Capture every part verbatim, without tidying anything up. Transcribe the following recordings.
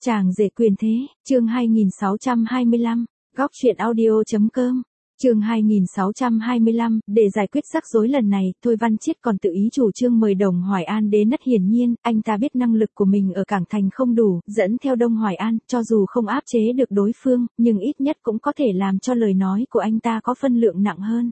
Chàng rể quyền thế, chương hai nghìn sáu trăm hai mươi lăm, góc truyện audio.com, chương hai nghìn sáu trăm hai mươi lăm, để giải quyết rắc rối lần này, Thôi Văn Chiết còn tự ý chủ trương mời Đồng Hoài An đến. Rất hiển nhiên, anh ta biết năng lực của mình ở Cảng Thành không đủ, dẫn theo Đông Hoài An, cho dù không áp chế được đối phương, nhưng ít nhất cũng có thể làm cho lời nói của anh ta có phân lượng nặng hơn.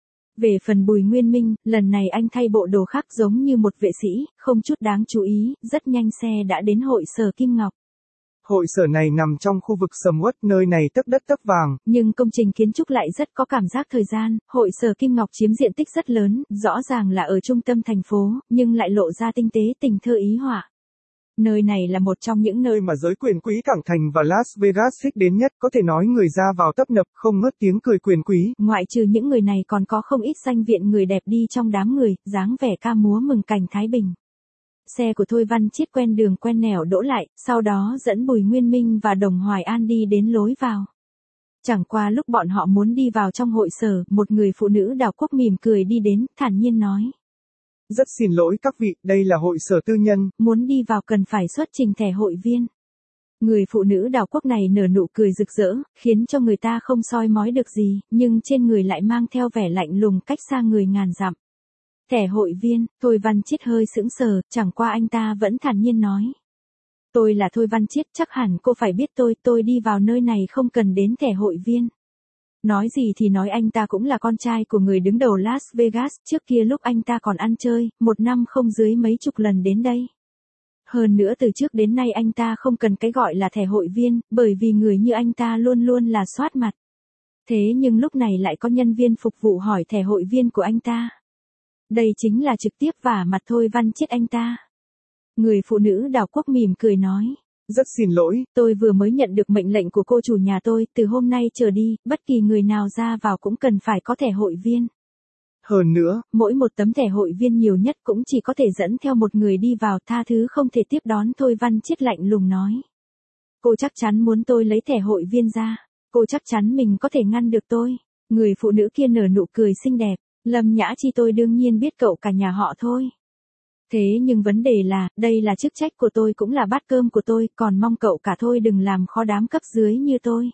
Về phần Bùi Nguyên Minh, lần này anh thay bộ đồ khác giống như một vệ sĩ, không chút đáng chú ý, rất nhanh xe đã đến hội sở Kim Ngọc. Hội sở này nằm trong khu vực sầm uất, nơi này tấp đất tấp vàng. Nhưng công trình kiến trúc lại rất có cảm giác thời gian, hội sở Kim Ngọc chiếm diện tích rất lớn, rõ ràng là ở trung tâm thành phố, nhưng lại lộ ra tinh tế tình thơ ý họa. Nơi này là một trong những nơi mà giới quyền quý Cảng Thành và Las Vegas thích đến nhất, có thể nói người ra vào tấp nập, không ngớt tiếng cười quyền quý. Ngoại trừ những người này còn có không ít danh viện người đẹp đi trong đám người, dáng vẻ ca múa mừng cảnh Thái Bình. Xe của Thôi Văn Chiết quen đường quen nẻo đỗ lại, sau đó dẫn Bùi Nguyên Minh và Đồng Hoài An đi đến lối vào. Chẳng qua lúc bọn họ muốn đi vào trong hội sở, một người phụ nữ đảo quốc mỉm cười đi đến, thản nhiên nói. Rất xin lỗi các vị, đây là hội sở tư nhân. Muốn đi vào cần phải xuất trình thẻ hội viên. Người phụ nữ đảo quốc này nở nụ cười rực rỡ, khiến cho người ta không soi mói được gì, nhưng trên người lại mang theo vẻ lạnh lùng cách xa người ngàn dặm. Thẻ hội viên, Thôi Văn Chiết hơi sững sờ, chẳng qua anh ta vẫn thản nhiên nói. Tôi là Thôi Văn Chiết, chắc hẳn cô phải biết tôi, tôi đi vào nơi này không cần đến thẻ hội viên. Nói gì thì nói, anh ta cũng là con trai của người đứng đầu Las Vegas, trước kia lúc anh ta còn ăn chơi, một năm không dưới mấy chục lần đến đây. Hơn nữa từ trước đến nay anh ta không cần cái gọi là thẻ hội viên, bởi vì người như anh ta luôn luôn là soát mặt. Thế nhưng lúc này lại có nhân viên phục vụ hỏi thẻ hội viên của anh ta. Đây chính là trực tiếp vả mặt Thôi Văn Chiết anh ta. Người phụ nữ đảo quốc mỉm cười nói. Rất xin lỗi, tôi vừa mới nhận được mệnh lệnh của cô chủ nhà tôi, từ hôm nay trở đi, bất kỳ người nào ra vào cũng cần phải có thẻ hội viên. Hơn nữa, mỗi một tấm thẻ hội viên nhiều nhất cũng chỉ có thể dẫn theo một người đi vào, tha thứ không thể tiếp đón. Thôi Văn Chiết lạnh lùng nói. Cô chắc chắn muốn tôi lấy thẻ hội viên ra, cô chắc chắn mình có thể ngăn được tôi. Người phụ nữ kia nở nụ cười xinh đẹp. Lâm Nhã Chi, tôi đương nhiên biết cậu cả nhà họ Thôi. Thế nhưng vấn đề là, đây là chức trách của tôi, cũng là bát cơm của tôi, còn mong cậu cả Thôi đừng làm khó đám cấp dưới như tôi.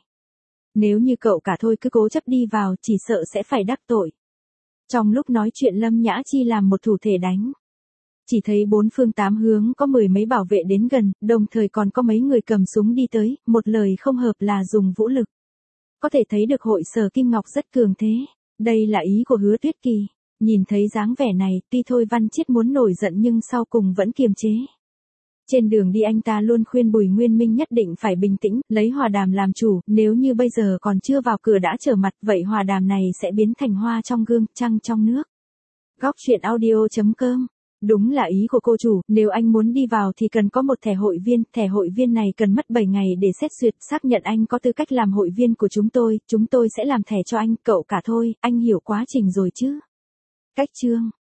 Nếu như cậu cả Thôi cứ cố chấp đi vào, chỉ sợ sẽ phải đắc tội. Trong lúc nói chuyện Lâm Nhã Chi làm một thủ thể đánh. Chỉ thấy bốn phương tám hướng có mười mấy bảo vệ đến gần, đồng thời còn có mấy người cầm súng đi tới, một lời không hợp là dùng vũ lực. Có thể thấy được hội sở Kim Ngọc rất cường thế. Đây là ý của Hứa Tuyết Kỳ. Nhìn thấy dáng vẻ này, tuy Thôi Văn Chiết muốn nổi giận nhưng sau cùng vẫn kiềm chế. Trên đường đi anh ta luôn khuyên Bùi Nguyên Minh nhất định phải bình tĩnh, lấy hòa đàm làm chủ, nếu như bây giờ còn chưa vào cửa đã trở mặt, vậy hòa đàm này sẽ biến thành hoa trong gương, trăng trong nước. Góc truyện audio.com. Đúng là ý của cô chủ, nếu anh muốn đi vào thì cần có một thẻ hội viên, thẻ hội viên này cần mất bảy ngày để xét duyệt, xác nhận anh có tư cách làm hội viên của chúng tôi, chúng tôi sẽ làm thẻ cho anh, cậu cả Thôi, anh hiểu quá trình rồi chứ? Cách chương